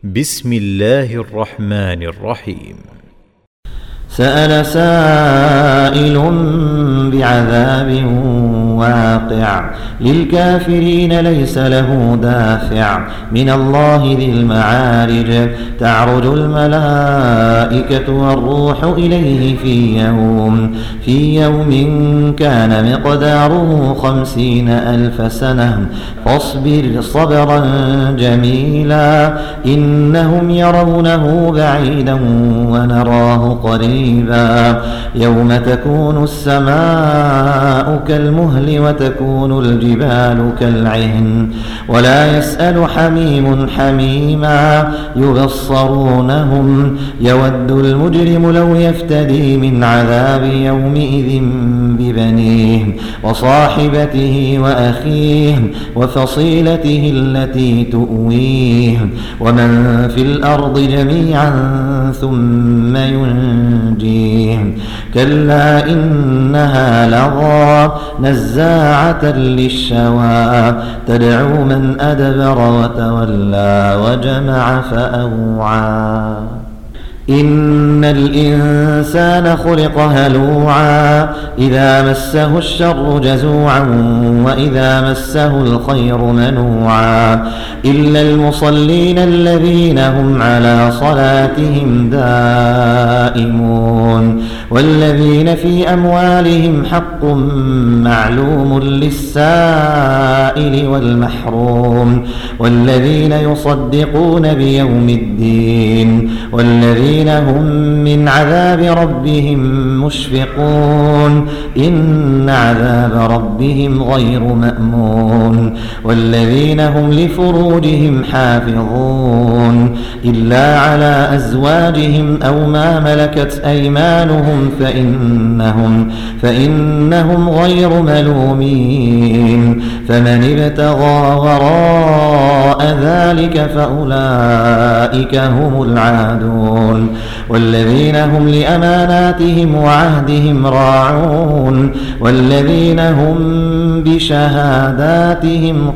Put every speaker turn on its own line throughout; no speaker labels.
بسم الله الرحمن الرحيم.
سأل سائل بعذاب واقع للكافرين ليس له دافع من الله ذي المعارج تعرج الملائكة والروح إليه في يوم كان مقداره 50,000 سنة فاصبر صبرا جميلا إنهم يرونه بعيدا ونراه قريبا يوم تكون السماء كالمهل وتكون الجبال كالعهن ولا يسأل حميم حميما يبصرونهم يود المجرم لو يفتدي من عذاب يومئذ ببنيه وصاحبته وأخيه وفصيلته التي تؤويه ومن في الأرض جميعا ثم ينجيه كلا إنها لظى نزاعة للشوى تدعو من أدبر وتولى وجمع فأوعى إن الإنسان خلق هلوعا إذا مسه الشر جزوعا وإذا مسه الخير منوعا إلا المصلين الذين هم على صلاتهم دائمون والذين في أموالهم حق معلوم للسائل والمحروم والذين يصدقون بيوم الدين والذين هم من عذاب ربهم مشفقون إن عذاب ربهم غير مأمون والذين هم لفروجهم حافظون إلا على أزواجهم أو ما ملكت أيمانهم فإنهم غير ملومين فمن ابتغى وراء ذلك فأولئك هم العادون والذين هم لأماناتهم وعهدهم راعون والذين هم بشهاداتهم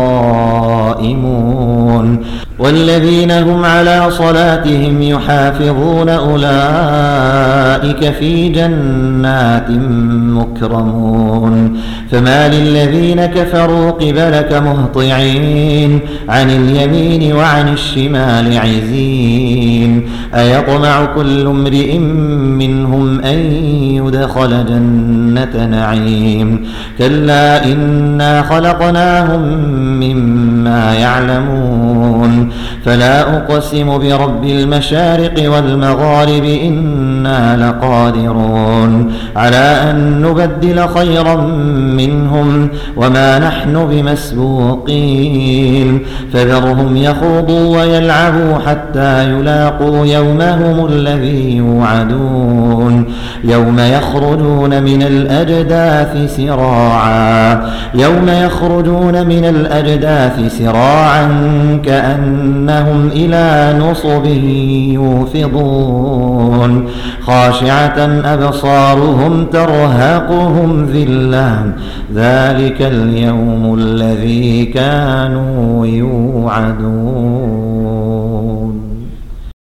قائمون والذين هم على صلاتهم يحافظون أولئك في جنات مكرمون فما للذين كفروا قبلك مهطعين عن اليمين وعن الشمال عزين أيطمع كل امرئ منهم أن يدخل جنة نعيم كلا إنا خلقناهم مما يعلمون فلا أقسم برب المشارق والمغارب إنا لقادرون على أن نبدل خيرا منهم وما نحن بمسبوقين فذرهم يخوضوا ويلعبوا حتى يلاقوا يومهم الذي يوعدون يوم يخرجون من الأجداث سراعا كأنهم إلى نصب يوفضون خاشعة أبصارهم ترهقهم ذلة ذلك اليوم الذي كانوا يوعدون.